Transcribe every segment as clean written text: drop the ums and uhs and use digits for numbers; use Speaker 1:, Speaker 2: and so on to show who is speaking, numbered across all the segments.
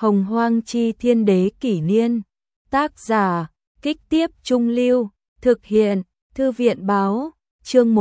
Speaker 1: Hồng Hoang Chi Thiên Đế Kỷ Niên. Tác giả, Kích Tiếp Trung Lưu. Thực hiện, Thư viện Báo. Chương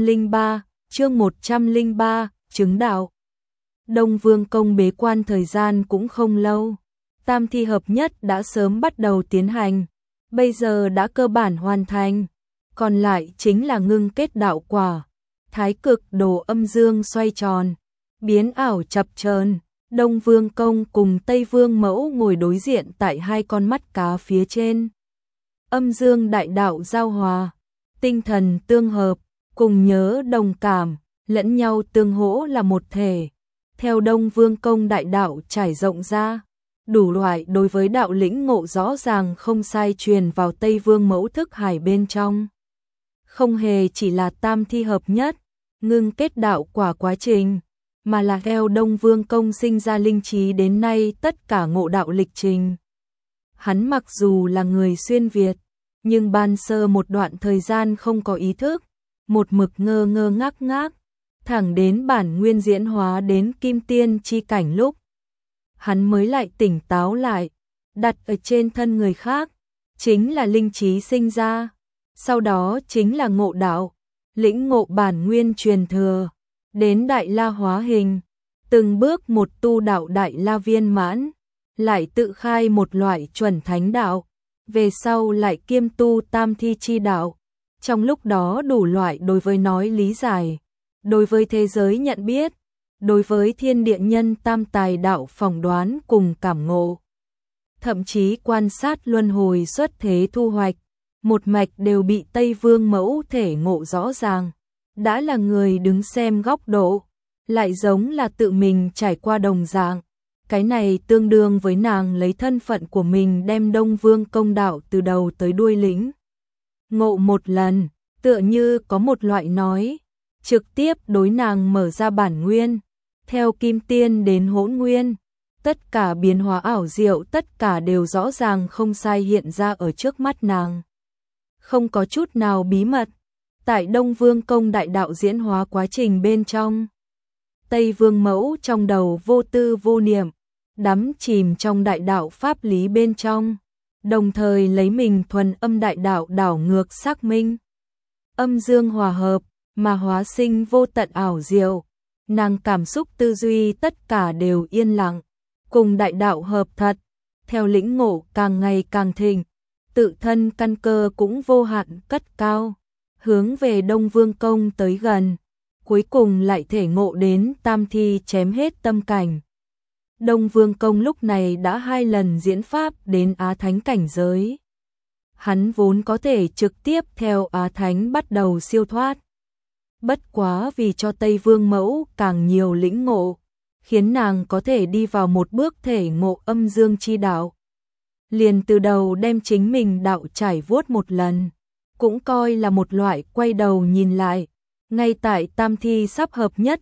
Speaker 1: 103, chứng đạo. Đông Vương Công bế quan thời gian cũng không lâu. Tam thi hợp nhất đã sớm bắt đầu tiến hành. Bây giờ đã cơ bản hoàn thành. Còn lại chính là ngưng kết đạo quả. Thái cực đồ âm dương xoay tròn. Biến ảo chập chờn. Đông Vương Công cùng Tây Vương Mẫu ngồi đối diện tại hai con mắt cá phía trên. Âm dương đại đạo giao hòa. Tinh thần tương hợp. Cùng nhớ đồng cảm. Lẫn nhau tương hỗ là một thể. Theo Đông Vương Công đại đạo trải rộng ra. Đủ loại đối với đạo lĩnh ngộ rõ ràng không sai truyền vào Tây Vương Mẫu thức hải bên trong. Không hề chỉ là tam thi hợp nhất, ngưng kết đạo quả quá trình, mà là theo Đông Vương Công sinh ra linh trí đến nay tất cả ngộ đạo lịch trình. Hắn mặc dù là người xuyên Việt, nhưng ban sơ một đoạn thời gian không có ý thức, một mực ngơ ngơ ngác ngác, thẳng đến bản nguyên diễn hóa đến kim tiên chi cảnh lúc. Hắn mới lại tỉnh táo lại, đặt ở trên thân người khác, chính là linh trí sinh ra, sau đó chính là ngộ đạo, lĩnh ngộ bản nguyên truyền thừa, đến đại la hóa hình, từng bước một tu đạo đại la viên mãn, lại tự khai một loại chuẩn thánh đạo, về sau lại kiêm tu tam thi chi đạo, trong lúc đó đủ loại đối với nói lý giải, đối với thế giới nhận biết, đối với thiên địa nhân tam tài đạo phỏng đoán cùng cảm ngộ. Thậm chí quan sát luân hồi xuất thế thu hoạch, một mạch đều bị Tây Vương Mẫu thể ngộ rõ ràng. Đã là người đứng xem góc độ, lại giống là tự mình trải qua đồng dạng. Cái này tương đương với nàng lấy thân phận của mình đem Đông Vương Công đạo từ đầu tới đuôi lĩnh. Ngộ một lần, tựa như có một loại nói, trực tiếp đối nàng mở ra bản nguyên. Theo kim tiên đến hỗn nguyên, tất cả biến hóa ảo diệu tất cả đều rõ ràng không sai hiện ra ở trước mắt nàng. Không có chút nào bí mật, tại Đông Vương Công đại đạo diễn hóa quá trình bên trong. Tây Vương Mẫu trong đầu vô tư vô niệm, đắm chìm trong đại đạo pháp lý bên trong, đồng thời lấy mình thuần âm đại đạo đảo ngược xác minh. Âm dương hòa hợp, mà hóa sinh vô tận ảo diệu. Nàng cảm xúc tư duy tất cả đều yên lặng, cùng đại đạo hợp thật, theo lĩnh ngộ càng ngày càng thịnh, tự thân căn cơ cũng vô hạn cất cao, hướng về Đông Vương Công tới gần, cuối cùng lại thể ngộ đến tam thi chém hết tâm cảnh. Đông Vương Công lúc này đã 2 lần diễn pháp đến Á Thánh cảnh giới. Hắn vốn có thể trực tiếp theo Á Thánh bắt đầu siêu thoát. Bất quá vì cho Tây Vương Mẫu càng nhiều lĩnh ngộ, khiến nàng có thể đi vào một bước thể ngộ âm dương chi đạo. Liền từ đầu đem chính mình đạo trải vuốt một lần, cũng coi là một loại quay đầu nhìn lại. Ngay tại tam thi sắp hợp nhất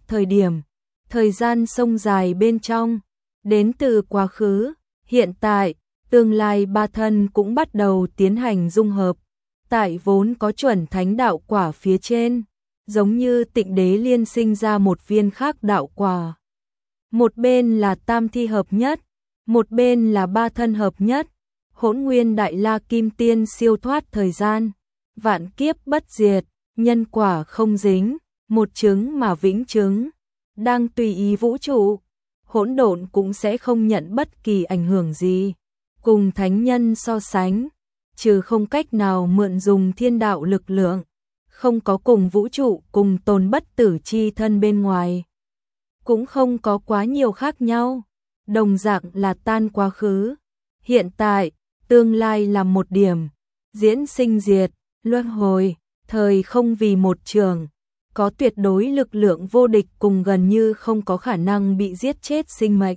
Speaker 1: thời gian sông dài bên trong, đến từ quá khứ, hiện tại, tương lai ba thân cũng bắt đầu tiến hành dung hợp, tại vốn có chuẩn thánh đạo quả phía trên. Giống như Tịnh Đế liên sinh ra một viên khác đạo quả. Một bên là tam thi hợp nhất, một bên là ba thân hợp nhất, hỗn nguyên đại la kim tiên siêu thoát thời gian, vạn kiếp bất diệt, nhân quả không dính, một chứng mà vĩnh chứng, đang tùy ý vũ trụ, hỗn độn cũng sẽ không nhận bất kỳ ảnh hưởng gì. Cùng thánh nhân so sánh, trừ không cách nào mượn dùng thiên đạo lực lượng, không có cùng vũ trụ cùng tồn bất tử chi thân bên ngoài, cũng không có quá nhiều khác nhau, đồng dạng là tan quá khứ, hiện tại, tương lai là một điểm, diễn sinh diệt, luân hồi, thời không vì một trường, có tuyệt đối lực lượng vô địch cùng gần như không có khả năng bị giết chết sinh mệnh.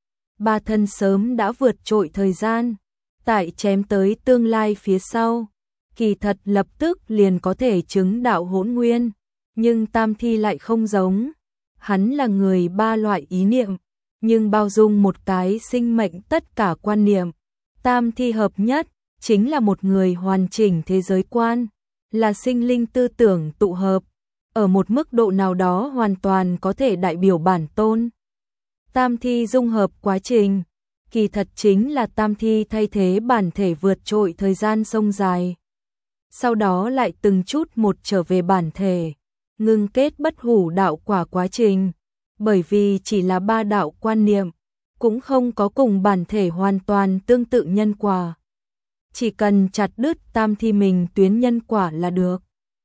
Speaker 1: Ba thân sớm đã vượt trội thời gian, tại chém tới tương lai phía sau. Kỳ thật lập tức liền có thể chứng đạo hỗn nguyên, nhưng tam thi lại không giống. Hắn là người ba loại ý niệm, nhưng bao dung một cái sinh mệnh tất cả quan niệm. Tam thi hợp nhất, chính là một người hoàn chỉnh thế giới quan, là sinh linh tư tưởng tụ hợp, ở một mức độ nào đó hoàn toàn có thể đại biểu bản tôn. Tam thi dung hợp quá trình, kỳ thật chính là tam thi thay thế bản thể vượt trội thời gian sông dài. Sau đó lại từng chút một trở về bản thể, ngưng kết bất hủ đạo quả quá trình, bởi vì chỉ là ba đạo quan niệm, cũng không có cùng bản thể hoàn toàn tương tự nhân quả. Chỉ cần chặt đứt tam thi mình tuyến nhân quả là được.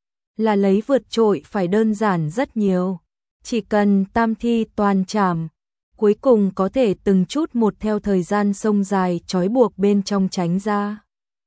Speaker 1: Là lấy vượt trội phải đơn giản rất nhiều. Chỉ cần tam thi toàn trảm, cuối cùng có thể từng chút một theo thời gian sông dài trói buộc bên trong tránh ra.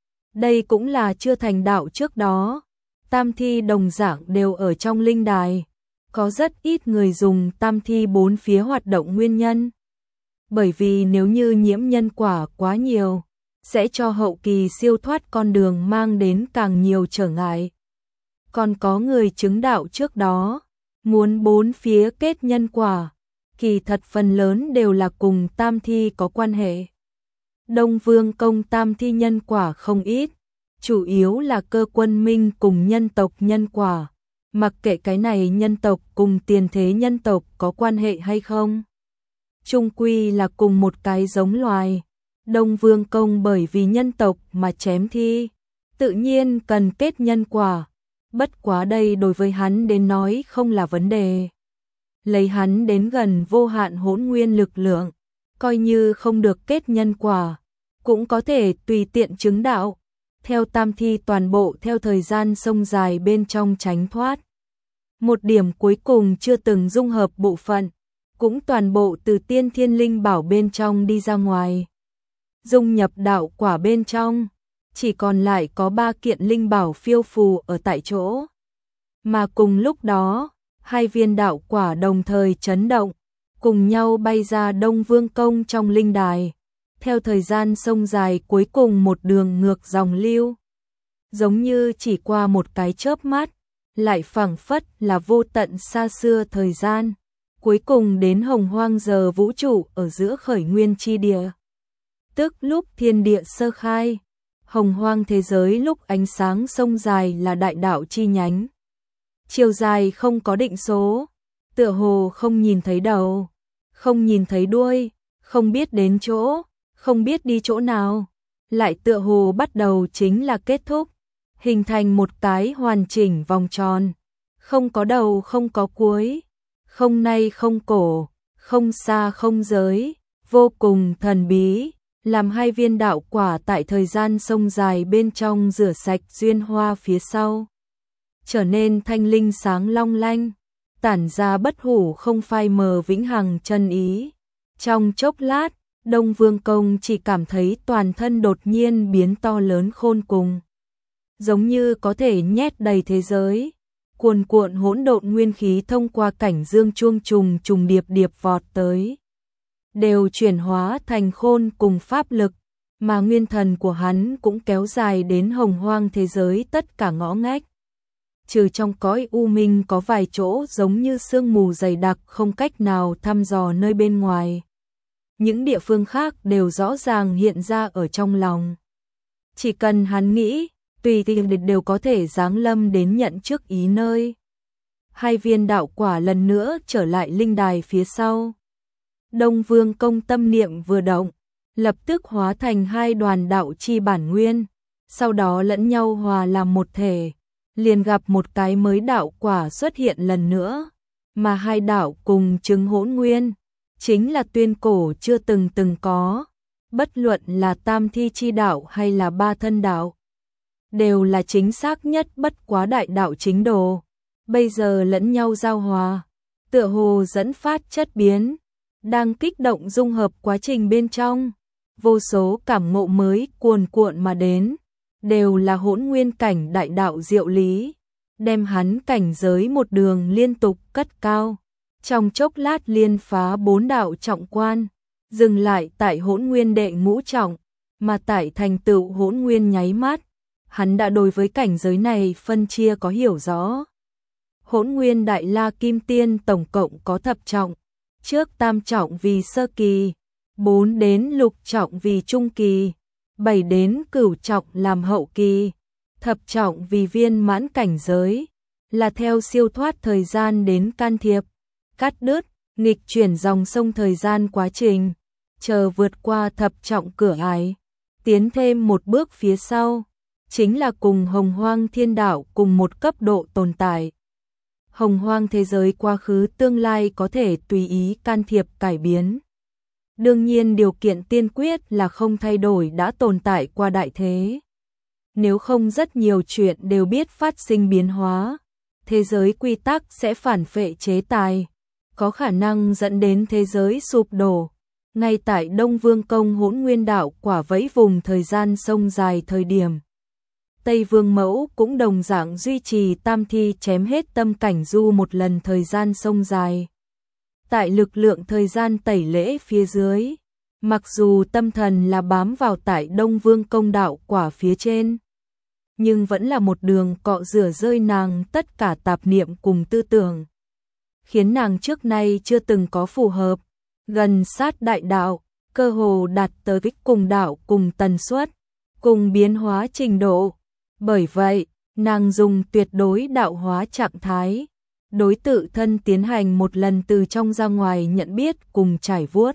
Speaker 1: Đây cũng là chưa thành đạo trước đó. Tam thi đồng dạng đều ở trong linh đài. Có rất ít người dùng tam thi bốn phía hoạt động nguyên nhân. Bởi vì nếu như nhiễm nhân quả quá nhiều, sẽ cho hậu kỳ siêu thoát con đường mang đến càng nhiều trở ngại. Còn có người chứng đạo trước đó, muốn bốn phía kết nhân quả, kỳ thật phần lớn đều là cùng tam thi có quan hệ. Đông Vương Công tam thi nhân quả không ít, chủ yếu là cơ quân minh cùng nhân tộc nhân quả, mặc kệ cái này nhân tộc cùng tiền thế nhân tộc có quan hệ hay không. Chung quy là cùng một cái giống loài. Đông Vương Công bởi vì nhân tộc mà chém thi, tự nhiên cần kết nhân quả. Bất quá đây đối với hắn đến nói không là vấn đề. Lấy hắn đến gần vô hạn hỗn nguyên lực lượng, coi như không được kết nhân quả, cũng có thể tùy tiện chứng đạo. Theo tam thi toàn bộ theo thời gian sông dài bên trong tránh thoát. Một điểm cuối cùng chưa từng dung hợp bộ phận, cũng toàn bộ từ tiên thiên linh bảo bên trong đi ra ngoài. Dung nhập đạo quả bên trong, chỉ còn lại có 3 kiện linh bảo phiêu phù ở tại chỗ. Mà cùng lúc đó, 2 viên đạo quả đồng thời chấn động, cùng nhau bay ra Đông Vương Công trong linh đài. Theo thời gian sông dài cuối cùng một đường ngược dòng lưu. Giống như chỉ qua một cái chớp mắt, lại phảng phất là vô tận xa xưa thời gian. Cuối cùng đến hồng hoang giờ vũ trụ ở giữa khởi nguyên chi địa. Tức lúc thiên địa sơ khai, hồng hoang thế giới lúc ánh sáng sông dài là đại đạo chi nhánh. Chiều dài không có định số, tựa hồ không nhìn thấy đầu, không nhìn thấy đuôi, không biết đến chỗ, không biết đi chỗ nào, lại tựa hồ bắt đầu chính là kết thúc, hình thành một cái hoàn chỉnh vòng tròn, không có đầu không có cuối, không nay không cổ, không xa không giới, vô cùng thần bí, làm 2 viên đạo quả tại thời gian sông dài bên trong rửa sạch duyên hoa phía sau. Trở nên thanh linh sáng long lanh, tản ra bất hủ không phai mờ vĩnh hằng chân ý. Trong chốc lát, Đông Vương Công chỉ cảm thấy toàn thân đột nhiên biến to lớn khôn cùng. Giống như có thể nhét đầy thế giới. Cuồn cuộn hỗn độn nguyên khí thông qua cảnh dương chuông trùng trùng điệp điệp vọt tới. Đều chuyển hóa thành khôn cùng pháp lực, mà nguyên thần của hắn cũng kéo dài đến hồng hoang thế giới tất cả ngõ ngách. Trừ trong cõi u minh có vài chỗ giống như sương mù dày đặc không cách nào thăm dò nơi bên ngoài. Những địa phương khác đều rõ ràng hiện ra ở trong lòng. Chỉ cần hắn nghĩ, tùy tiện đều có thể giáng lâm đến nhận trước ý nơi. 2 viên đạo quả lần nữa trở lại linh đài phía sau. Đông Vương Công tâm niệm vừa động, lập tức hóa thành 2 đoàn đạo chi bản nguyên, sau đó lẫn nhau hòa làm một thể, liền gặp một cái mới đạo quả xuất hiện lần nữa, mà 2 đạo cùng chứng hỗn nguyên, chính là tuyên cổ chưa từng có, bất luận là tam thi chi đạo hay là ba thân đạo, đều là chính xác nhất bất quá đại đạo chính đồ, bây giờ lẫn nhau giao hòa, tựa hồ dẫn phát chất biến, đang kích động dung hợp quá trình bên trong, vô số cảm ngộ mới cuồn cuộn mà đến, đều là hỗn nguyên cảnh đại đạo diệu lý, đem hắn cảnh giới một đường liên tục cất cao, trong chốc lát liên phá 4 đạo trọng quan, dừng lại tại hỗn nguyên đệ ngũ trọng, mà tại thành tựu hỗn nguyên nháy mắt, hắn đã đối với cảnh giới này phân chia có hiểu rõ. Hỗn nguyên đại la kim tiên tổng cộng có thập trọng, trước tam trọng vì sơ kỳ, 4 đến lục trọng vì trung kỳ, 7 đến cửu trọng làm hậu kỳ, thập trọng vì viên mãn cảnh giới, là theo siêu thoát thời gian đến can thiệp, cắt đứt, nghịch chuyển dòng sông thời gian quá trình, chờ vượt qua thập trọng cửa ải, tiến thêm một bước phía sau, chính là cùng Hồng Hoang Thiên Đạo cùng một cấp độ tồn tại. Hồng Hoang thế giới quá khứ tương lai có thể tùy ý can thiệp cải biến. Đương nhiên điều kiện tiên quyết là không thay đổi đã tồn tại qua đại thế. Nếu không rất nhiều chuyện đều biết phát sinh biến hóa, thế giới quy tắc sẽ phản phệ chế tài, có khả năng dẫn đến thế giới sụp đổ. Ngay tại Đông Vương Công Hỗn Nguyên Đạo quả vẫy vùng thời gian sông dài thời điểm, Tây Vương Mẫu cũng đồng dạng duy trì tam thi chém hết tâm cảnh du một lần thời gian sông dài. Tại lực lượng thời gian tẩy lễ phía dưới, mặc dù tâm thần là bám vào tại Đông Vương Công Đạo quả phía trên, nhưng vẫn là một đường cọ rửa rơi nàng tất cả tạp niệm cùng tư tưởng, khiến nàng trước nay chưa từng có phù hợp, gần sát đại đạo, cơ hồ đạt tới kích cùng đạo cùng tần suất, cùng biến hóa trình độ. Bởi vậy, nàng dùng tuyệt đối đạo hóa trạng thái, đối tự thân tiến hành một lần từ trong ra ngoài nhận biết cùng trải vuốt.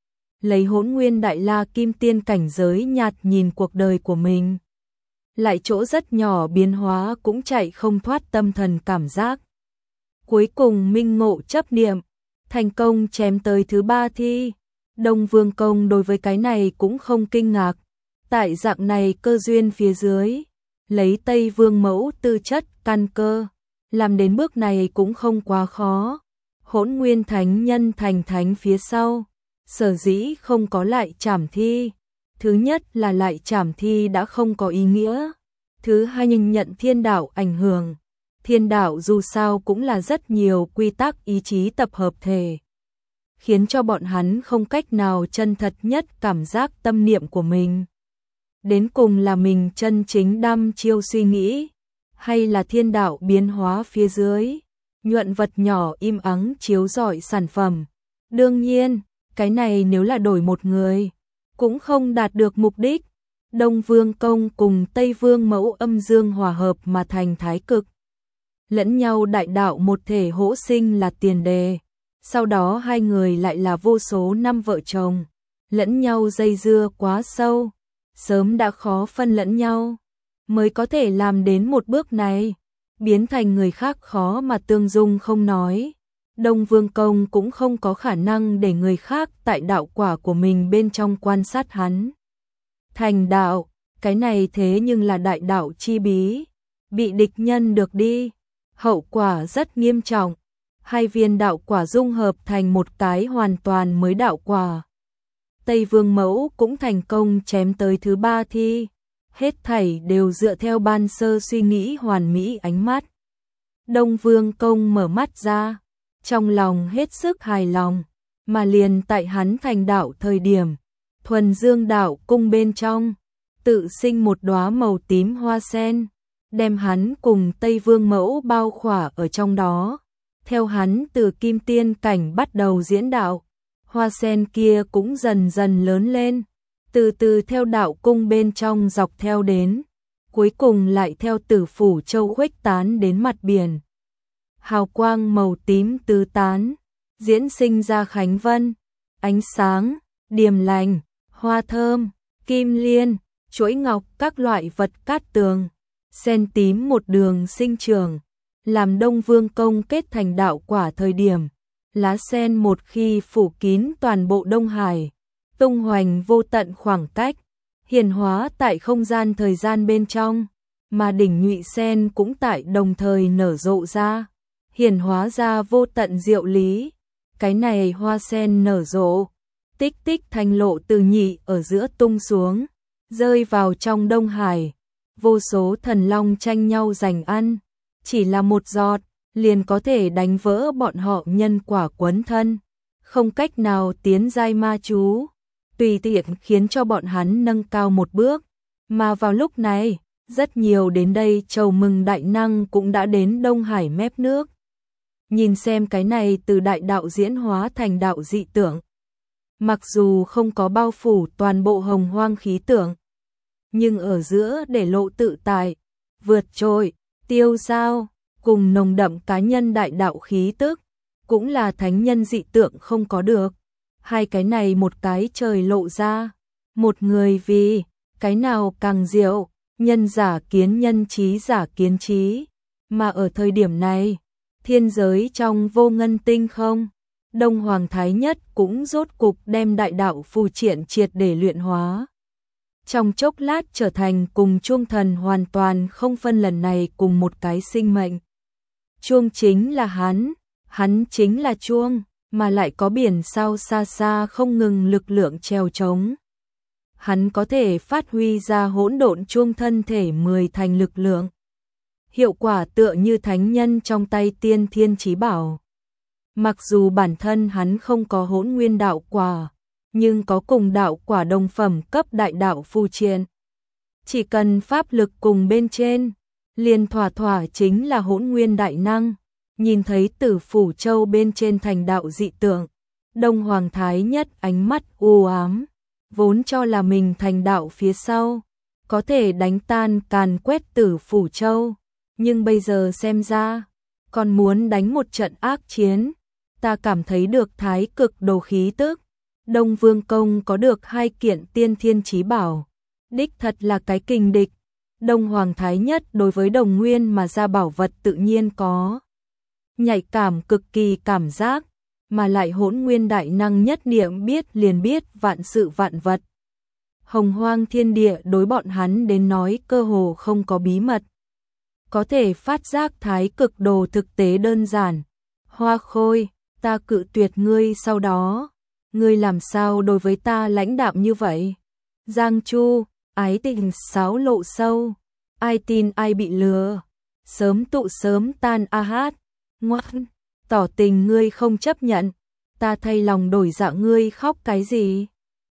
Speaker 1: Lấy Hỗn Nguyên Đại La Kim Tiên cảnh giới nhạt nhìn cuộc đời của mình. Lại chỗ rất nhỏ biến hóa cũng chạy không thoát tâm thần cảm giác. Cuối cùng minh ngộ chấp niệm, thành công chém tới thứ 3 thi. Đông Vương Công đối với cái này cũng không kinh ngạc. Tại dạng này cơ duyên phía dưới, lấy Tây Vương Mẫu tư chất căn cơ, làm đến bước này cũng không quá khó. Hỗn Nguyên Thánh Nhân thành thánh phía sau, sở dĩ không có lại trảm thi. Thứ nhất là lại trảm thi đã không có ý nghĩa. Thứ hai nhìn nhận thiên đạo ảnh hưởng. Thiên đạo dù sao cũng là rất nhiều quy tắc ý chí tập hợp thể, khiến cho bọn hắn không cách nào chân thật nhất cảm giác tâm niệm của mình. Đến cùng là mình chân chính đăm chiêu suy nghĩ, hay là thiên đạo biến hóa phía dưới, nhuận vật nhỏ im ắng chiếu rọi sản phẩm. Đương nhiên, cái này nếu là đổi một người, cũng không đạt được mục đích. Đông Vương Công cùng Tây Vương Mẫu âm dương hòa hợp mà thành thái cực. Lẫn nhau đại đạo một thể hỗ sinh là tiền đề. Sau đó hai người lại là vô số năm vợ chồng, lẫn nhau dây dưa quá sâu, sớm đã khó phân lẫn nhau, mới có thể làm đến một bước này, biến thành người khác khó mà tương dung không nói. Đông Vương Công cũng không có khả năng để người khác tại đạo quả của mình bên trong quan sát hắn thành đạo, cái này thế nhưng là đại đạo chi bí, bị địch nhân được đi, hậu quả rất nghiêm trọng. Hai viên đạo quả dung hợp thành một cái hoàn toàn mới đạo quả. Tây Vương Mẫu cũng thành công chém tới thứ 3 thi, hết thảy đều dựa theo ban sơ suy nghĩ hoàn mỹ ánh mắt. Đông Vương Công mở mắt ra, trong lòng hết sức hài lòng, mà liền tại hắn thành đạo thời điểm, thuần dương đạo cung bên trong, tự sinh một đóa màu tím hoa sen, đem hắn cùng Tây Vương Mẫu bao khỏa ở trong đó. Theo hắn từ kim tiên cảnh bắt đầu diễn đạo, hoa sen kia cũng dần dần lớn lên, từ từ theo đạo cung bên trong dọc theo đến, cuối cùng lại theo Tử Phủ Châu khuếch tán đến mặt biển. Hào quang màu tím tứ tán, diễn sinh ra khánh vân, ánh sáng, điềm lành, hoa thơm, kim liên, chuỗi ngọc các loại vật cát tường, sen tím một đường sinh trưởng. Làm Đông Vương Công kết thành đạo quả thời điểm, lá sen một khi phủ kín toàn bộ Đông Hải, tung hoành vô tận khoảng cách, hiển hóa tại không gian thời gian bên trong, mà đỉnh nhụy sen cũng tại đồng thời nở rộ ra, hiển hóa ra vô tận diệu lý. Cái này hoa sen nở rộ, tích tích thanh lộ từ nhị ở giữa tung xuống, rơi vào trong Đông Hải, vô số thần long tranh nhau giành ăn. Chỉ là một giọt, liền có thể đánh vỡ bọn họ nhân quả quấn thân, không cách nào tiến giai ma chú, tùy tiện khiến cho bọn hắn nâng cao một bước. Mà vào lúc này, rất nhiều đến đây chầu mừng đại năng cũng đã đến Đông Hải mép nước. Nhìn xem cái này từ đại đạo diễn hóa thành đạo dị tưởng. Mặc dù không có bao phủ toàn bộ hồng hoang khí tượng, nhưng ở giữa để lộ tự tại, vượt trội, tiêu dao, cùng nồng đậm cá nhân đại đạo khí tức, cũng là thánh nhân dị tượng không có được. hai cái này một cái trời lộ ra, một người vì, cái nào càng diệu, nhân giả kiến nhân trí giả kiến trí, mà ở thời điểm này, thiên giới trong vô ngân tinh không, Đông Hoàng Thái Nhất cũng rốt cục đem đại đạo phù triện triệt để luyện hóa. Trong chốc lát trở thành cùng chuông thần hoàn toàn không phân lần này cùng một cái sinh mệnh. Chuông chính là hắn chính là chuông, mà lại có biển sao xa xa không ngừng lực lượng treo trống. Hắn có thể phát huy ra hỗn độn chuông thân thể 10 thành lực lượng. Hiệu quả tựa như thánh nhân trong tay tiên thiên chí bảo. Mặc dù bản thân hắn không có hỗn nguyên đạo quả, nhưng có cùng đạo quả đồng phẩm cấp đại đạo phù triện. Chỉ cần pháp lực cùng bên trên, liền thỏa thỏa chính là hỗn nguyên đại năng. Nhìn thấy Tử Phủ Châu bên trên thành đạo dị tượng, Đông Hoàng Thái Nhất ánh mắt u ám, vốn cho là mình thành đạo phía sau, có thể đánh tan càn quét Tử Phủ Châu, nhưng bây giờ xem ra, còn muốn đánh một trận ác chiến. Ta cảm thấy được thái cực đồ khí tức, Đông Vương Công có được 2 kiện tiên thiên chí bảo, đích thật là cái kình địch. Đông Hoàng Thái Nhất đối với đồng nguyên mà ra bảo vật tự nhiên có nhạy cảm cực kỳ cảm giác, mà lại hỗn nguyên đại năng nhất niệm biết liền biết vạn sự vạn vật. Hồng hoang thiên địa đối bọn hắn đến nói cơ hồ không có bí mật. Có thể phát giác thái cực đồ thực tế đơn giản. Hoa Khôi, ta cự tuyệt ngươi sau đó. Ngươi làm sao đối với ta lãnh đạm như vậy? Giang Chu, ái tình sáo lộ sâu. Ai tin ai bị lừa. Sớm tụ sớm tan a hát. Ngoan, tỏ tình ngươi không chấp nhận. Ta thay lòng đổi dạ ngươi khóc cái gì?